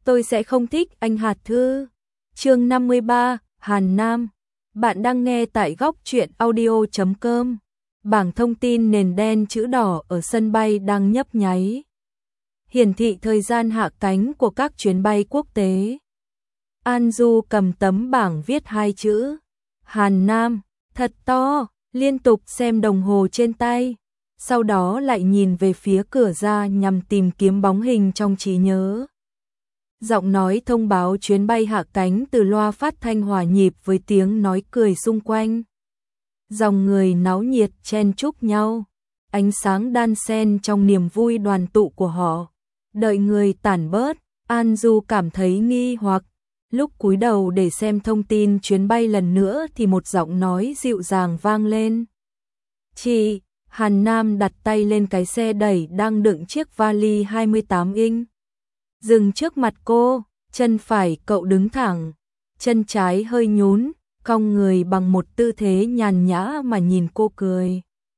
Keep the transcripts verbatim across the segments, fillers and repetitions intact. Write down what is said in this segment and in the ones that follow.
tôi sẽ không thích anh Hạt Thư. Chương năm mươi ba, Hàn Nam. Bạn đang nghe tại góc truyện audio chấm com. Bảng thông tin nền đen chữ đỏ ở sân bay đang nhấp nháy, hiển thị thời gian hạ cánh của các chuyến bay quốc tế. An Du cầm tấm bảng viết hai chữ Hàn Nam thật to, liên tục xem đồng hồ trên tay, sau đó lại nhìn về phía cửa ra nhằm tìm kiếm bóng hình trong trí nhớ. Giọng nói thông báo chuyến bay hạ cánh từ loa phát thanh hòa nhịp với tiếng nói cười xung quanh. Dòng người náo nhiệt chen chúc nhau, ánh sáng đan xen trong niềm vui đoàn tụ của họ. Đợi người tản bớt, An Du cảm thấy nghi hoặc. Lúc cúi đầu để xem thông tin chuyến bay lần nữa thì một giọng nói dịu dàng vang lên. Chị, Hàn Nam đặt tay lên cái xe đẩy đang đựng chiếc vali hai mươi tám inch. Dừng trước mặt cô, chân phải cậu đứng thẳng, chân trái hơi nhún, cong người bằng một tư thế nhàn nhã mà nhìn cô cười.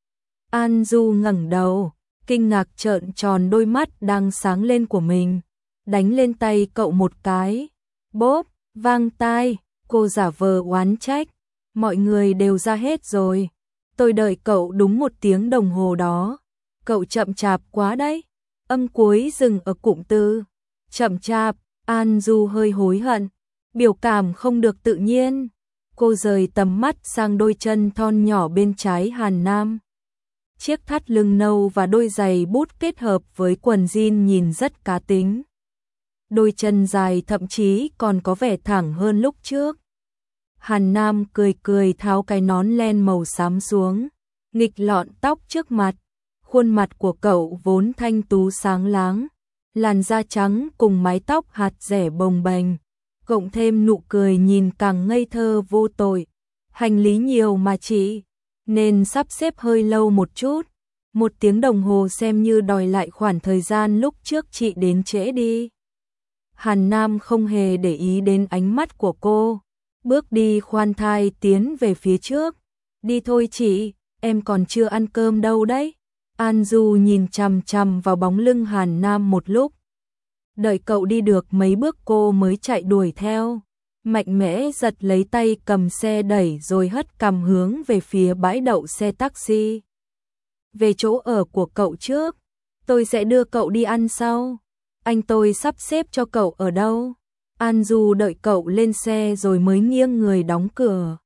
An Du ngẩng đầu, kinh ngạc trợn tròn đôi mắt đang sáng lên của mình, đánh lên tay cậu một cái. Bốp, vang tai, cô giả vờ oán trách. Mọi người đều ra hết rồi. Tôi đợi cậu đúng một tiếng đồng hồ đó. Cậu chậm chạp quá đấy. Âm cuối dừng ở cụm từ chậm chạp. An Du hơi hối hận, biểu cảm không được tự nhiên. Cô rời tầm mắt sang đôi chân thon nhỏ bên trái Hàn Nam. Chiếc thắt lưng nâu và đôi giày bút kết hợp với quần jean nhìn rất cá tính. Đôi chân dài thậm chí còn có vẻ thẳng hơn lúc trước. Hàn Nam cười cười tháo cái nón len màu xám xuống, nghịch lọn tóc trước mặt. Khuôn mặt của cậu vốn thanh tú sáng láng, làn da trắng cùng mái tóc hạt rẻ bồng bềnh, cộng thêm nụ cười nhìn càng ngây thơ vô tội. Hành lý nhiều mà chị, nên sắp xếp hơi lâu một chút. Một tiếng đồng hồ xem như đòi lại khoảng thời gian lúc trước chị đến trễ đi. Hàn Nam không hề để ý đến ánh mắt của cô, bước đi khoan thai tiến về phía trước. Đi thôi chị, em còn chưa ăn cơm đâu đấy. An Du nhìn chằm chằm vào bóng lưng Hàn Nam một lúc. Đợi cậu đi được mấy bước cô mới chạy đuổi theo, mạnh mẽ giật lấy tay cầm xe đẩy rồi hất cằm hướng về phía bãi đậu xe taxi. Về chỗ ở của cậu trước, tôi sẽ đưa cậu đi ăn sau. Anh tôi sắp xếp cho cậu ở đâu? An Du đợi cậu lên xe rồi mới nghiêng người đóng cửa.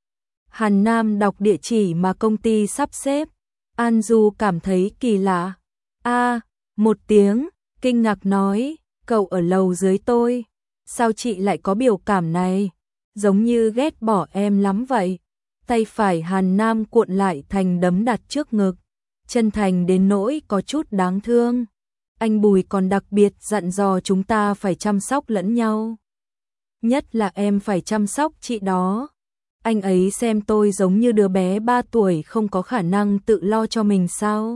Hàn Nam đọc địa chỉ mà công ty sắp xếp. An Du cảm thấy kỳ lạ. A, à, một tiếng, kinh ngạc nói, cậu ở lầu dưới tôi. Sao chị lại có biểu cảm này? Giống như ghét bỏ em lắm vậy. Tay phải Hàn Nam cuộn lại thành đấm đặt trước ngực, chân thành đến nỗi có chút đáng thương. Anh Bùi còn đặc biệt dặn dò chúng ta phải chăm sóc lẫn nhau. Nhất là em phải chăm sóc chị đó. Anh ấy xem tôi giống như đứa bé ba tuổi không có khả năng tự lo cho mình sao?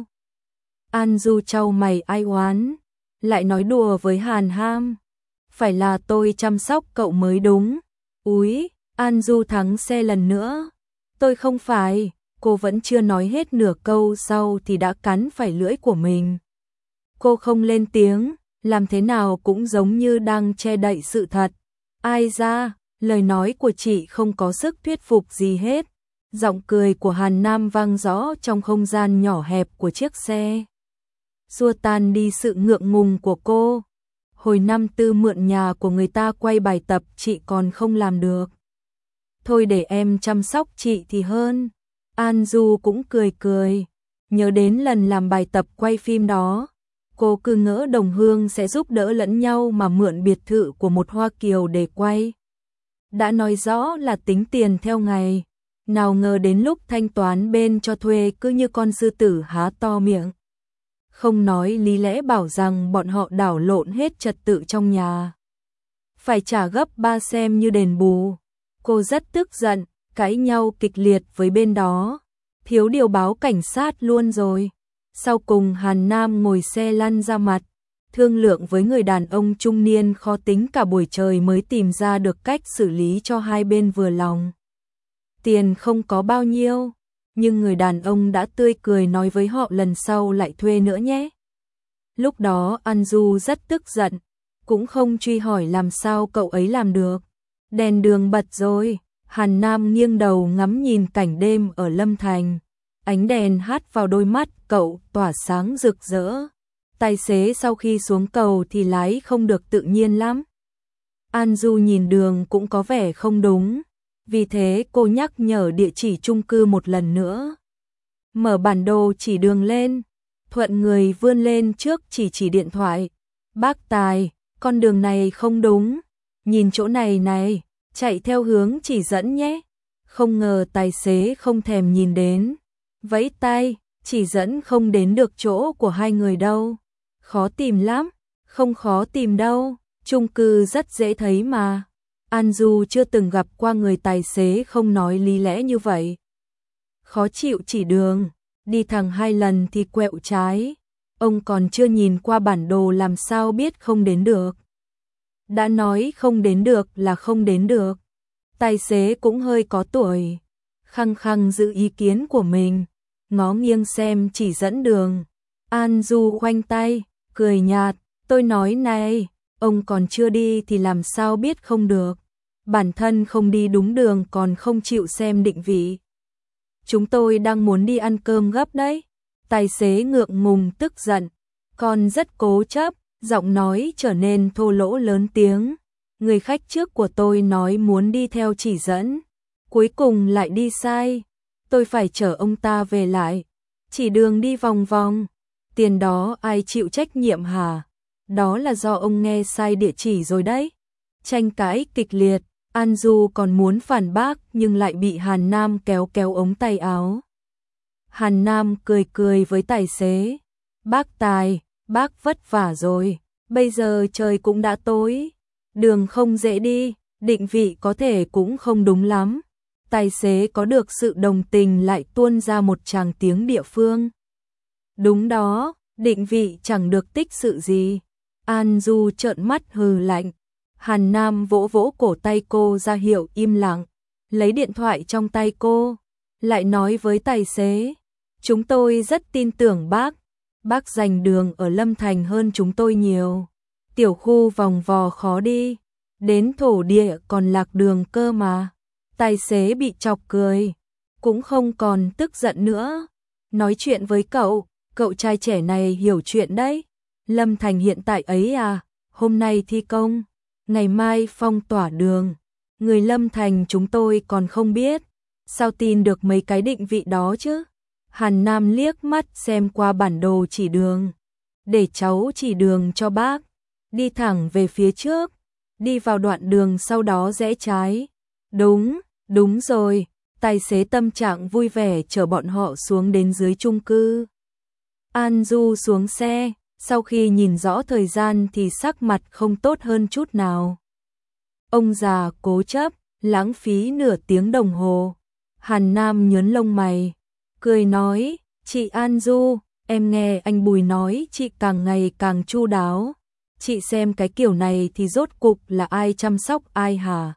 An Du chau mày ai oán, lại nói đùa với Hàn Nam. Phải là tôi chăm sóc cậu mới đúng. Úi, An Du thắng xe lần nữa. Tôi không phải, cô vẫn chưa nói hết nửa câu sau thì đã cắn phải lưỡi của mình. Cô không lên tiếng, làm thế nào cũng giống như đang che đậy sự thật. Ai ra, lời nói của chị không có sức thuyết phục gì hết. Giọng cười của Hàn Nam vang rõ trong không gian nhỏ hẹp của chiếc xe, xua tan đi sự ngượng ngùng của cô. Hồi năm tư mượn nhà của người ta quay bài tập chị còn không làm được. Thôi để em chăm sóc chị thì hơn. An Du cũng cười cười, nhớ đến lần làm bài tập quay phim đó. Cô cứ ngỡ đồng hương sẽ giúp đỡ lẫn nhau mà mượn biệt thự của một Hoa Kiều để quay. Đã nói rõ là tính tiền theo ngày, nào ngờ đến lúc thanh toán bên cho thuê cứ như con sư tử há to miệng. Không nói lý lẽ bảo rằng bọn họ đảo lộn hết trật tự trong nhà, phải trả gấp ba xem như đền bù. Cô rất tức giận, cãi nhau kịch liệt với bên đó, thiếu điều báo cảnh sát luôn rồi. Sau cùng Hàn Nam ngồi xe lăn ra mặt, thương lượng với người đàn ông trung niên khó tính cả buổi trời mới tìm ra được cách xử lý cho hai bên vừa lòng. Tiền không có bao nhiêu, nhưng người đàn ông đã tươi cười nói với họ lần sau lại thuê nữa nhé. Lúc đó An Du rất tức giận, cũng không truy hỏi làm sao cậu ấy làm được. Đèn đường bật rồi, Hàn Nam nghiêng đầu ngắm nhìn cảnh đêm ở Lâm Thành. Ánh đèn hắt vào đôi mắt cậu tỏa sáng rực rỡ. Tài xế sau khi xuống cầu thì lái không được tự nhiên lắm. An Du nhìn đường cũng có vẻ không đúng, vì thế cô nhắc nhở địa chỉ chung cư một lần nữa. Mở bản đồ chỉ đường lên, thuận người vươn lên trước chỉ chỉ điện thoại. Bác Tài, con đường này không đúng, nhìn chỗ này này, chạy theo hướng chỉ dẫn nhé. Không ngờ tài xế không thèm nhìn đến, vẫy tay, chỉ dẫn không đến được chỗ của hai người đâu. Khó tìm lắm, không khó tìm đâu, chung cư rất dễ thấy mà. An Du chưa từng gặp qua người tài xế không nói lý lẽ như vậy. Khó chịu chỉ đường, đi thẳng hai lần thì quẹo trái. Ông còn chưa nhìn qua bản đồ làm sao biết không đến được. Đã nói không đến được là không đến được. Tài xế cũng hơi có tuổi, khăng khăng giữ ý kiến của mình, ngó nghiêng xem chỉ dẫn đường. An Du khoanh tay, cười nhạt, tôi nói này, ông còn chưa đi thì làm sao biết không được. Bản thân không đi đúng đường còn không chịu xem định vị. Chúng tôi đang muốn đi ăn cơm gấp đấy. Tài xế ngượng ngùng tức giận, còn rất cố chấp, giọng nói trở nên thô lỗ lớn tiếng. Người khách trước của tôi nói muốn đi theo chỉ dẫn, cuối cùng lại đi sai. Tôi phải chở ông ta về lại, chỉ đường đi vòng vòng. Tiền đó ai chịu trách nhiệm hả? Đó là do ông nghe sai địa chỉ rồi đấy. Tranh cãi kịch liệt, An Du còn muốn phản bác nhưng lại bị Hàn Nam kéo kéo ống tay áo. Hàn Nam cười cười với tài xế. Bác Tài, bác vất vả rồi, bây giờ trời cũng đã tối. Đường không dễ đi, định vị có thể cũng không đúng lắm. Tài xế có được sự đồng tình lại tuôn ra một tràng tiếng địa phương. Đúng đó, định vị chẳng được tích sự gì. An Du trợn mắt hừ lạnh. Hàn Nam vỗ vỗ cổ tay cô ra hiệu im lặng, lấy điện thoại trong tay cô, lại nói với tài xế. Chúng tôi rất tin tưởng bác, bác giành đường ở Lâm Thành hơn chúng tôi nhiều. Tiểu khu vòng vò khó đi, đến thổ địa còn lạc đường cơ mà. Tài xế bị chọc cười, cũng không còn tức giận nữa. Nói chuyện với cậu, cậu trai trẻ này hiểu chuyện đấy. Lâm Thành hiện tại ấy à, hôm nay thi công, ngày mai phong tỏa đường. Người Lâm Thành chúng tôi còn không biết, sao tin được mấy cái định vị đó chứ. Hàn Nam liếc mắt xem qua bản đồ chỉ đường. Để cháu chỉ đường cho bác. Đi thẳng về phía trước, đi vào đoạn đường sau đó rẽ trái. Đúng, đúng rồi. Tài xế tâm trạng vui vẻ chở bọn họ xuống đến dưới chung cư. An Du xuống xe, sau khi nhìn rõ thời gian thì sắc mặt không tốt hơn chút nào. Ông già cố chấp, lãng phí nửa tiếng đồng hồ. Hàn Nam nhớn lông mày, cười nói, chị An Du, em nghe anh Bùi nói chị càng ngày càng chu đáo. Chị xem cái kiểu này thì rốt cục là ai chăm sóc ai hả?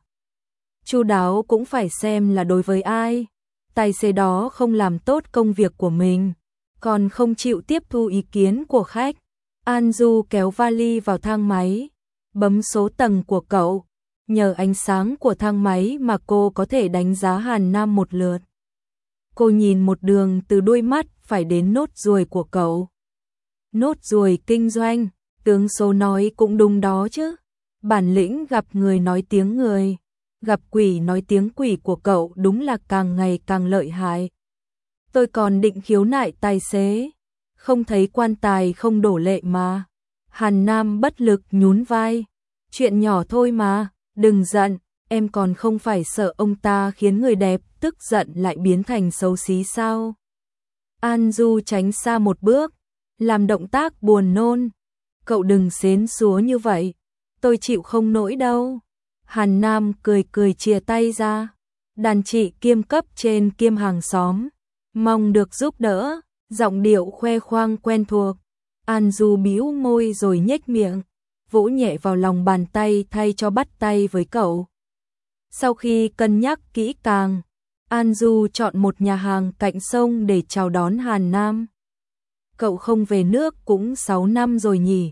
Chu đáo cũng phải xem là đối với ai. Tài xế đó không làm tốt công việc của mình, còn không chịu tiếp thu ý kiến của khách. An Du kéo vali vào thang máy, bấm số tầng của cậu. Nhờ ánh sáng của thang máy mà cô có thể đánh giá Hàn Nam một lượt. Cô nhìn một đường từ đuôi mắt phải đến nốt ruồi của cậu. Nốt ruồi kinh doanh, tướng số nói cũng đúng đó chứ. Bản lĩnh gặp người nói tiếng người, gặp quỷ nói tiếng quỷ của cậu đúng là càng ngày càng lợi hại. Tôi còn định khiếu nại tài xế, không thấy quan tài không đổ lệ mà. Hàn Nam bất lực nhún vai. Chuyện nhỏ thôi mà, đừng giận, em còn không phải sợ ông ta khiến người đẹp tức giận lại biến thành xấu xí sao? An Du tránh xa một bước, làm động tác buồn nôn. Cậu đừng xến xúa như vậy, tôi chịu không nổi đâu. Hàn Nam cười cười chìa tay ra. Đàn chị kiêm cấp trên kiêm hàng xóm, mong được giúp đỡ, giọng điệu khoe khoang quen thuộc. An Du bĩu môi rồi nhếch miệng, vỗ nhẹ vào lòng bàn tay thay cho bắt tay với cậu. Sau khi cân nhắc kỹ càng, An Du chọn một nhà hàng cạnh sông để chào đón Hàn Nam. Cậu không về nước cũng sáu năm rồi nhỉ?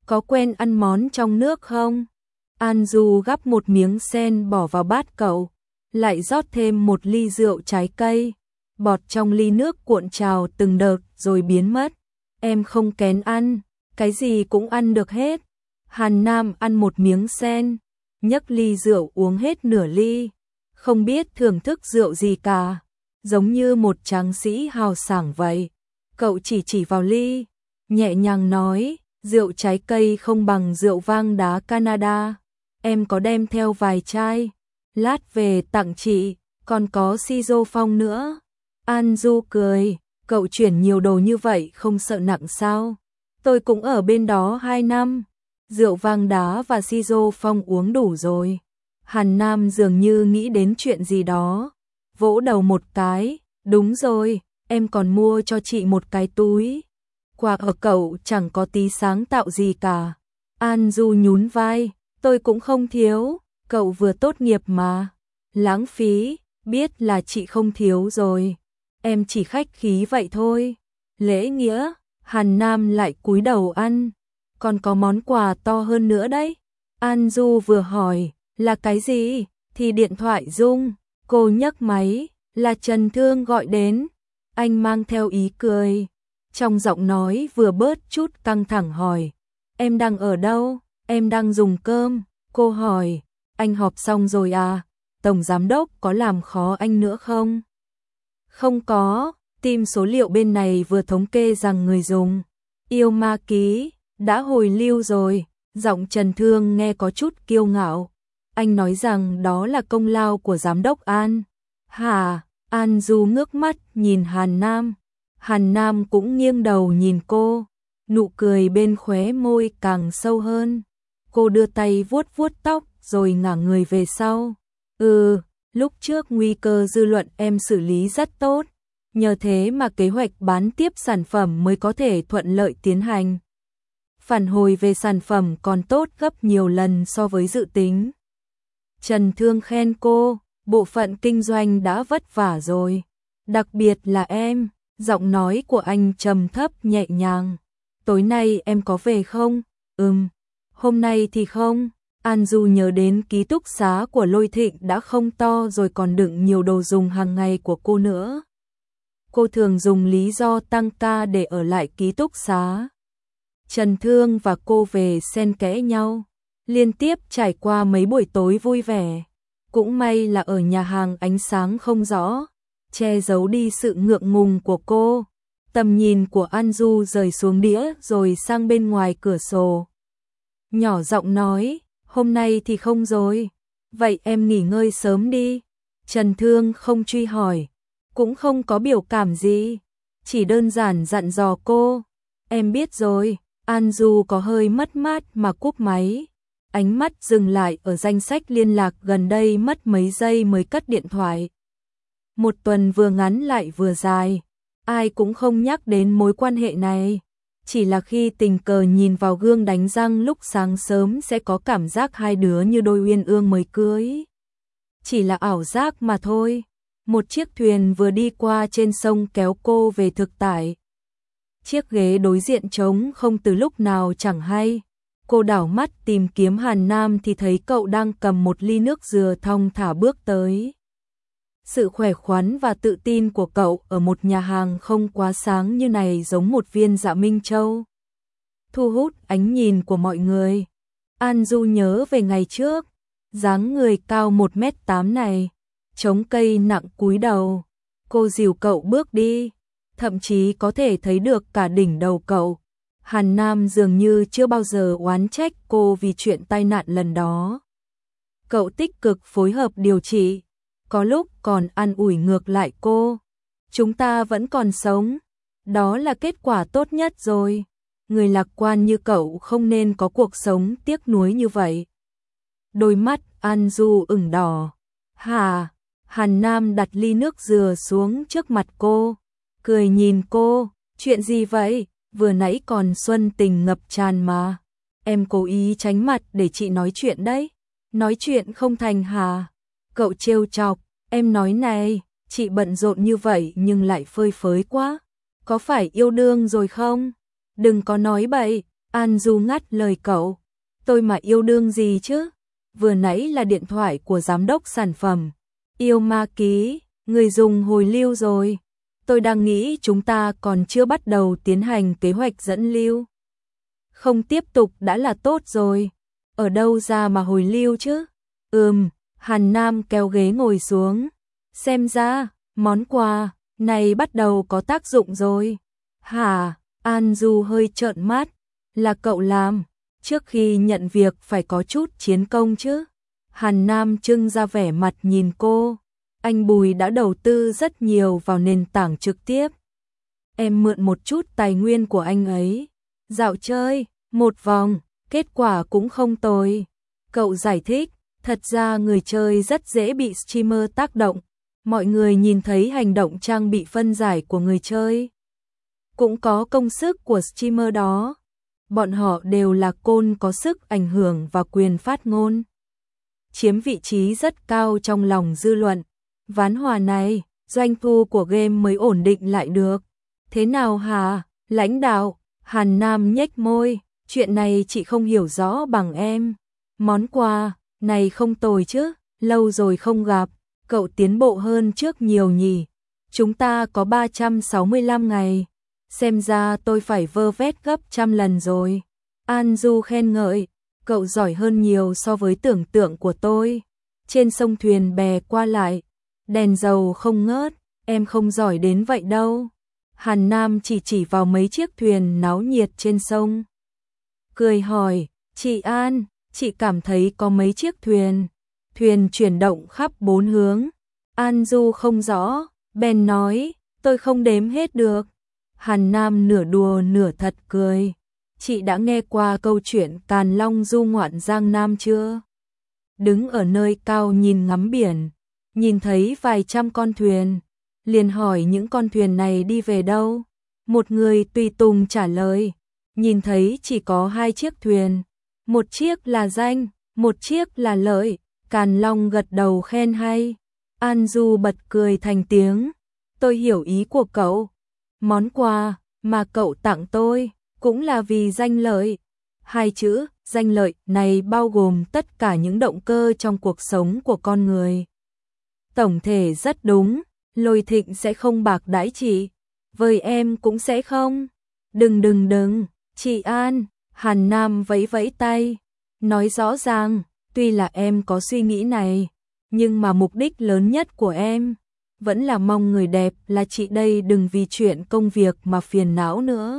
có quen ăn món trong nước không? An Du gắp một miếng sen bỏ vào bát cậu, lại rót thêm một ly rượu trái cây. Bọt trong ly nước cuộn trào từng đợt rồi biến mất. Em không kén ăn, cái gì cũng ăn được hết. Hàn Nam ăn một miếng sen, nhấc ly rượu uống hết nửa ly, không biết thưởng thức rượu gì cả, giống như một tráng sĩ hào sảng vậy. Cậu chỉ chỉ vào ly, nhẹ nhàng nói, rượu trái cây không bằng rượu vang đá Canada. Em có đem theo vài chai, lát về tặng chị, còn có Sizo Phong nữa. An Du cười, cậu chuyển nhiều đồ như vậy không sợ nặng sao? Tôi cũng ở bên đó hai năm, rượu vang đá và Sizo Phong uống đủ rồi. Hàn Nam dường như nghĩ đến chuyện gì đó, vỗ đầu một cái, đúng rồi, em còn mua cho chị một cái túi. Quà ở cậu chẳng có tí sáng tạo gì cả. An Du nhún vai, tôi cũng không thiếu, cậu vừa tốt nghiệp mà. Lãng phí, biết là chị không thiếu rồi. Em chỉ khách khí vậy thôi. Lễ nghĩa, Hàn Nam lại cúi đầu ăn. Còn có món quà to hơn nữa đấy. An Du vừa hỏi, là cái gì? Thì điện thoại rung. Cô nhấc máy, là Trần Thương gọi đến. Anh mang theo ý cười. Trong giọng nói vừa bớt chút căng thẳng hỏi. Em đang ở đâu? Em đang dùng cơm. Cô hỏi, anh họp xong rồi à? Tổng giám đốc có làm khó anh nữa không? Không có, team số liệu bên này vừa thống kê rằng người dùng yêu ma ký đã hồi lưu rồi. Giọng Trần Thương nghe có chút kiêu ngạo. Anh nói rằng đó là công lao của giám đốc An. Hả? An Du ngước mắt nhìn Hàn Nam. Hàn Nam cũng nghiêng đầu nhìn cô. Nụ cười bên khóe môi càng sâu hơn. Cô đưa tay vuốt vuốt tóc rồi ngả người về sau. Ừ, lúc trước nguy cơ dư luận em xử lý rất tốt. Nhờ thế mà kế hoạch bán tiếp sản phẩm mới có thể thuận lợi tiến hành. Phản hồi về sản phẩm còn tốt gấp nhiều lần so với dự tính. Trần Thương khen cô, bộ phận kinh doanh đã vất vả rồi. Đặc biệt là em, giọng nói của anh trầm thấp nhẹ nhàng. Tối nay em có về không? Ừm, hôm nay thì không. An Du nhớ đến ký túc xá của Lôi Thịnh đã không to rồi còn đựng nhiều đồ dùng hàng ngày của cô nữa. Cô thường dùng lý do tăng ca để ở lại ký túc xá. Trần Thương và cô về xen kẽ nhau, liên tiếp trải qua mấy buổi tối vui vẻ. Cũng may là ở nhà hàng ánh sáng không rõ, che giấu đi sự ngượng ngùng của cô. Tầm nhìn của An Du rời xuống đĩa rồi sang bên ngoài cửa sổ. Nhỏ giọng nói, hôm nay thì không rồi, vậy em nghỉ ngơi sớm đi. Trần Thương không truy hỏi, cũng không có biểu cảm gì, chỉ đơn giản dặn dò cô. Em biết rồi. An Du có hơi mất mát mà cúp máy. Ánh mắt dừng lại ở danh sách liên lạc gần đây mất mấy giây mới cất điện thoại. Một tuần vừa ngắn lại vừa dài, ai cũng không nhắc đến mối quan hệ này. Chỉ là khi tình cờ nhìn vào gương đánh răng lúc sáng sớm sẽ có cảm giác hai đứa như đôi uyên ương mới cưới. Chỉ là ảo giác mà thôi. Một chiếc thuyền vừa đi qua trên sông kéo cô về thực tại. Chiếc ghế đối diện trống không từ lúc nào chẳng hay. Cô đảo mắt tìm kiếm Hàn Nam thì thấy cậu đang cầm một ly nước dừa thong thả bước tới. Sự khỏe khoắn và tự tin của cậu ở một nhà hàng không quá sáng như này giống một viên dạ Minh Châu. Thu hút ánh nhìn của mọi người. An Du nhớ về ngày trước, dáng người cao một mét tám này, chống cây nặng cúi đầu. Cô dìu cậu bước đi, thậm chí có thể thấy được cả đỉnh đầu cậu. Hàn Nam dường như chưa bao giờ oán trách cô vì chuyện tai nạn lần đó. Cậu tích cực phối hợp điều trị, có lúc còn an ủi ngược lại cô. Chúng ta vẫn còn sống, đó là kết quả tốt nhất rồi. Người lạc quan như cậu không nên có cuộc sống tiếc nuối như vậy. Đôi mắt An Du ửng đỏ. Hà, Hàn Nam đặt ly nước dừa xuống trước mặt cô, cười nhìn cô, chuyện gì vậy? Vừa nãy còn xuân tình ngập tràn mà. Em cố ý tránh mặt để chị nói chuyện đấy. Nói chuyện không thành hả? Cậu trêu chọc, em nói này, chị bận rộn như vậy nhưng lại phơi phới quá. Có phải yêu đương rồi không? Đừng có nói bậy. An Du ngắt lời cậu. Tôi mà yêu đương gì chứ? Vừa nãy là điện thoại của giám đốc sản phẩm. Yêu ma ký, người dùng hồi lưu rồi. Tôi đang nghĩ chúng ta còn chưa bắt đầu tiến hành kế hoạch dẫn lưu. Không tiếp tục đã là tốt rồi. Ở đâu ra mà hồi lưu chứ? Ừm, Hàn Nam kéo ghế ngồi xuống. Xem ra, món quà này bắt đầu có tác dụng rồi. Hả? An Du hơi trợn mắt. Là cậu làm, trước khi nhận việc phải có chút chiến công chứ. Hàn Nam trưng ra vẻ mặt nhìn cô. Anh Bùi đã đầu tư rất nhiều vào nền tảng trực tiếp. Em mượn một chút tài nguyên của anh ấy. Dạo chơi, một vòng, kết quả cũng không tồi. Cậu giải thích, thật ra người chơi rất dễ bị streamer tác động. Mọi người nhìn thấy hành động trang bị phân giải của người chơi. Cũng có công sức của streamer đó. Bọn họ đều là côn có sức ảnh hưởng và quyền phát ngôn. Chiếm vị trí rất cao trong lòng dư luận. Ván hòa này, doanh thu của game mới ổn định lại được. Thế nào hả, lãnh đạo? Hàn Nam nhếch môi, chuyện này chị không hiểu rõ bằng em. Món quà này không tồi chứ, lâu rồi không gặp, cậu tiến bộ hơn trước nhiều nhỉ. Chúng ta có ba trăm sáu mươi lăm ngày, xem ra tôi phải vơ vét gấp trăm lần rồi. An Du khen ngợi, cậu giỏi hơn nhiều so với tưởng tượng của tôi. Trên sông thuyền bè qua lại, đèn dầu không ngớt, em không giỏi đến vậy đâu. Hàn Nam chỉ chỉ vào mấy chiếc thuyền náo nhiệt trên sông. Cười hỏi, chị An, chị cảm thấy có mấy chiếc thuyền. Thuyền chuyển động khắp bốn hướng. An Du không rõ, bèn nói, tôi không đếm hết được. Hàn Nam nửa đùa nửa thật cười. Chị đã nghe qua câu chuyện Càn Long du ngoạn Giang Nam chưa? Đứng ở nơi cao nhìn ngắm biển, nhìn thấy vài trăm con thuyền, liền hỏi những con thuyền này đi về đâu? Một người tùy tùng trả lời, nhìn thấy chỉ có hai chiếc thuyền, một chiếc là danh, một chiếc là lợi. Càn Long gật đầu khen hay. An Du bật cười thành tiếng, tôi hiểu ý của cậu. Món quà mà cậu tặng tôi cũng là vì danh lợi. Hai chữ danh lợi này bao gồm tất cả những động cơ trong cuộc sống của con người. Tổng thể rất đúng, Lôi Thịnh sẽ không bạc đãi chị, với em cũng sẽ không. Đừng đừng đừng, chị An. Hàn Nam vẫy vẫy tay, nói rõ ràng, tuy là em có suy nghĩ này, nhưng mà mục đích lớn nhất của em vẫn là mong người đẹp là chị đây đừng vì chuyện công việc mà phiền não nữa.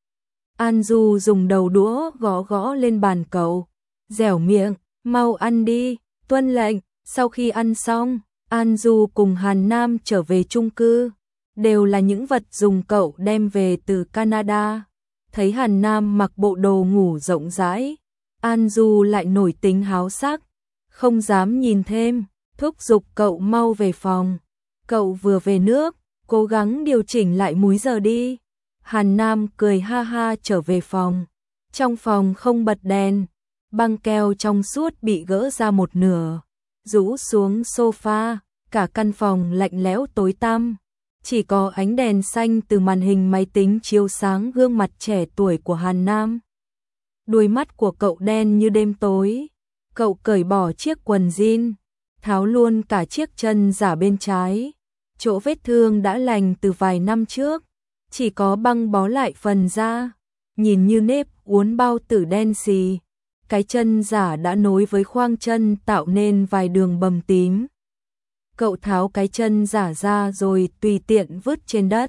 An Du dùng đầu đũa gõ gõ lên bàn cậu, dẻo miệng, mau ăn đi, tuân lệnh. Sau khi ăn xong, An Du cùng Hàn Nam trở về chung cư, đều là những vật dùng cậu đem về từ Canada. Thấy Hàn Nam mặc bộ đồ ngủ rộng rãi, An Du lại nổi tính háo sắc, không dám nhìn thêm, thúc giục cậu mau về phòng. Cậu vừa về nước, cố gắng điều chỉnh lại múi giờ đi. Hàn Nam cười ha ha trở về phòng. Trong phòng không bật đèn, băng keo trong suốt bị gỡ ra một nửa, rũ xuống sofa, cả căn phòng lạnh lẽo tối tăm. Chỉ có ánh đèn xanh từ màn hình máy tính chiếu sáng gương mặt trẻ tuổi của Hàn Nam. Đuôi mắt của cậu đen như đêm tối. Cậu cởi bỏ chiếc quần jean, tháo luôn cả chiếc chân giả bên trái. Chỗ vết thương đã lành từ vài năm trước, chỉ có băng bó lại phần da, nhìn như nếp uốn bao tử đen xì. Cái chân giả đã nối với khoang chân tạo nên vài đường bầm tím. Cậu tháo cái chân giả ra rồi tùy tiện vứt trên đất.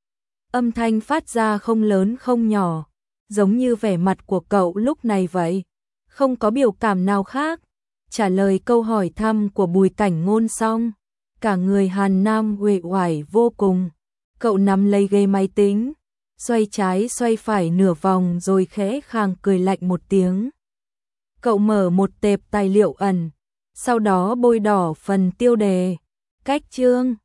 Âm thanh phát ra không lớn không nhỏ, giống như vẻ mặt của cậu lúc này vậy, không có biểu cảm nào khác. Trả lời câu hỏi thăm của Bùi Cảnh Ngôn xong, cả người Hàn Nam uể oải vô cùng. Cậu nắm lấy ghế máy tính, xoay trái xoay phải nửa vòng rồi khẽ khàng cười lạnh một tiếng. Cậu mở một tệp tài liệu ẩn, sau đó bôi đỏ phần tiêu đề. Cách chương